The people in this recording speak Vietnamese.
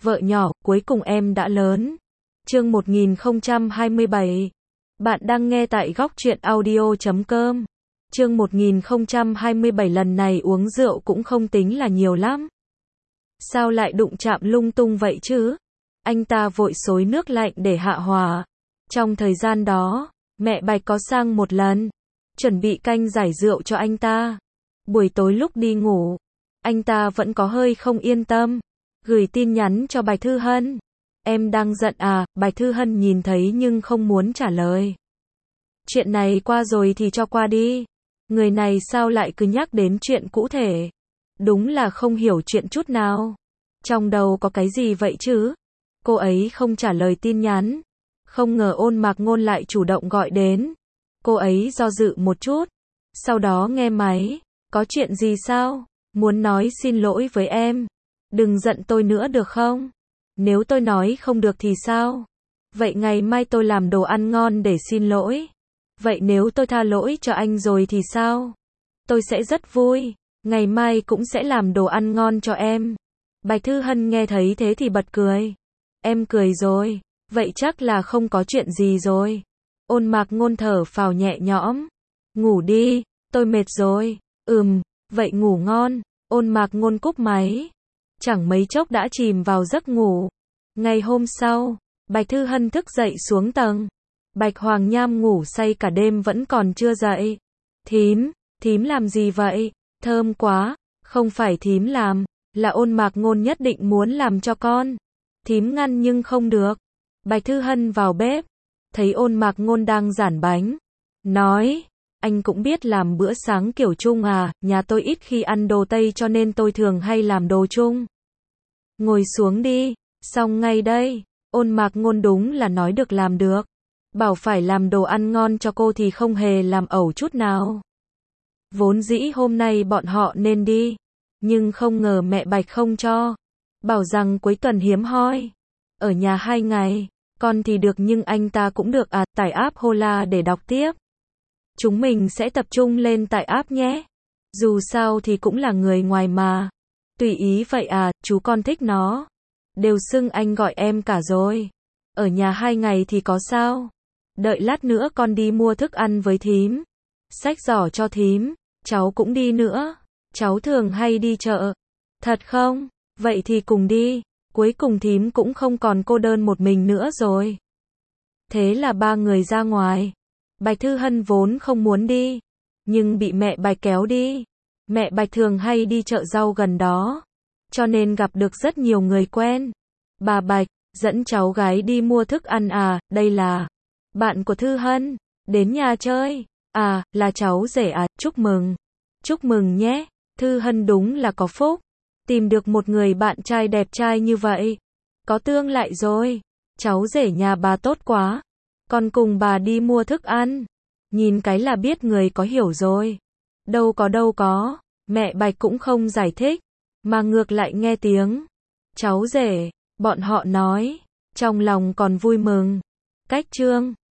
Vợ nhỏ, cuối cùng em đã lớn. Chương 1027. Bạn đang nghe tại góc truyện audio.com. Chương 1027 lần này uống rượu cũng không tính là nhiều lắm. Sao lại đụng chạm lung tung vậy chứ? Anh ta vội xối nước lạnh để hạ hỏa. Trong thời gian đó, mẹ Bạch có sang một lần, chuẩn bị canh giải rượu cho anh ta. Buổi tối lúc đi ngủ, anh ta vẫn có hơi không yên tâm, gửi tin nhắn cho Bạch Thư Hân. Em đang giận à? Bạch Thư Hân nhìn thấy nhưng không muốn trả lời. Chuyện này qua rồi thì cho qua đi. Người này sao lại cứ nhắc đến chuyện cũ thể? Đúng là không hiểu chuyện chút nào. Trong đầu có cái gì vậy chứ? Cô ấy không trả lời tin nhắn. Không ngờ Ôn Mạc Ngôn lại chủ động gọi đến. Cô ấy do dự một chút, sau đó nghe máy. Có chuyện gì sao? Muốn nói xin lỗi với em. Đừng giận tôi nữa được không? Nếu tôi nói không được thì sao? Vậy ngày mai tôi làm đồ ăn ngon để xin lỗi. Vậy nếu tôi tha lỗi cho anh rồi thì sao? Tôi sẽ rất vui. Ngày mai cũng sẽ làm đồ ăn ngon cho em. Bạch Thư Hân nghe thấy thế thì bật cười. Em cười rồi. Vậy chắc là không có chuyện gì rồi. Ôn Mạc Ngôn thở phào nhẹ nhõm. Ngủ đi, tôi mệt rồi. Vậy ngủ ngon. Ôn Mạc Ngôn cúp máy. Chẳng mấy chốc đã chìm vào giấc ngủ. Ngày hôm sau, Bạch Thư Hân thức dậy xuống tầng. Bạch Hoàng Nham ngủ say cả đêm vẫn còn chưa dậy. Thím làm gì vậy? Thơm quá. Không phải thím làm, là Ôn Mạc Ngôn nhất định muốn làm cho con. Thím ngăn nhưng không được. Bạch Thư Hân vào bếp, thấy Ôn Mạc Ngôn đang rản bánh. Nói, anh cũng biết làm bữa sáng kiểu Trung à, nhà tôi ít khi ăn đồ Tây cho nên tôi thường hay làm đồ Trung. Ngồi xuống đi, xong ngay đây. Ôn Mạc Ngôn đúng là nói được làm được. Bảo phải làm đồ ăn ngon cho cô thì không hề làm ẩu chút nào. Vốn dĩ hôm nay bọn họ nên đi, nhưng không ngờ mẹ Bạch không cho. Bảo rằng cuối tuần hiếm hoi, ở nhà 2 ngày, con thì được nhưng anh ta cũng được à, tải app Hola để đọc tiếp. Chúng mình sẽ tập trung lên tải app nhé. Dù sao thì cũng là người ngoài mà. Tùy ý vậy à, chú con thích nó. Đều xưng anh gọi em cả rồi. Ở nhà 2 ngày thì có sao? Đợi lát nữa con đi mua thức ăn với thím. Xách giỏ cho thím, cháu cũng đi nữa. Cháu thường hay đi chợ. Thật không? Vậy thì cùng đi. Cuối cùng thím cũng không còn cô đơn một mình nữa rồi. Thế là 3 người ra ngoài. Bạch Thư Hân vốn không muốn đi, nhưng bị mẹ Bạch kéo đi. Mẹ Bạch thường hay đi chợ rau gần đó, cho nên gặp được rất nhiều người quen. Bà Bạch, dẫn cháu gái đi mua thức ăn à, đây là bạn của Thư Hân, đến nhà chơi. À, là cháu rể à, chúc mừng. Chúc mừng nhé, Thư Hân đúng là có phúc. Tìm được một người bạn trai đẹp trai như vậy. Có tương lại rồi. Cháu rể nhà bà tốt quá. Con cùng bà đi mua thức ăn. Nhìn cái là biết người có hiểu rồi. Đâu có. Mẹ Bạch cũng không giải thích, mà ngược lại nghe tiếng cháu rể, bọn họ nói, trong lòng còn vui mừng. Cách chương